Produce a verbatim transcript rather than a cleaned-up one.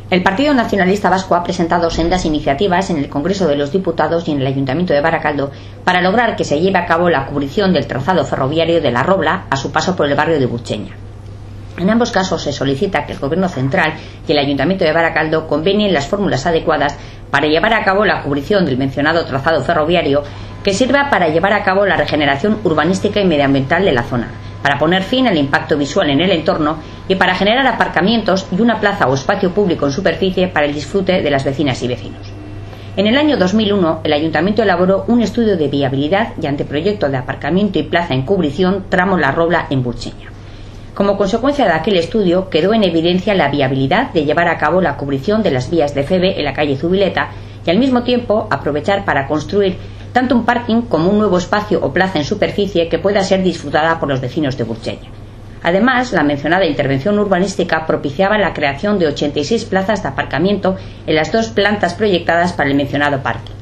El Partido Nacionalista Vasco ha presentado sendas iniciativas en el Congreso de los Diputados y en el Ayuntamiento de Baracaldo para lograr que se lleve a cabo la cubrición del trazado ferroviario de La Robla a su paso por el barrio de Burcheña. En ambos casos se solicita que el Gobierno central y el Ayuntamiento de Baracaldo convenien las fórmulas adecuadas para llevar a cabo la cubrición del mencionado trazado ferroviario, que sirva para llevar a cabo la regeneración urbanística y medioambiental de la zona, para poner fin al impacto visual en el entorno y para generar aparcamientos y una plaza o espacio público en superficie para el disfrute de las vecinas y vecinos. En el año dos mil uno, el Ayuntamiento elaboró un estudio de viabilidad y anteproyecto de aparcamiento y plaza en cubrición tramo La Robla en Burcheña. Como consecuencia de aquel estudio, quedó en evidencia la viabilidad de llevar a cabo la cubrición de las vías de F E B en la calle Zubileta y al mismo tiempo aprovechar para construir tanto un parking como un nuevo espacio o plaza en superficie que pueda ser disfrutada por los vecinos de Burcheña. Además, la mencionada intervención urbanística propiciaba la creación de ochenta y seis plazas de aparcamiento en las dos plantas proyectadas para el mencionado parking.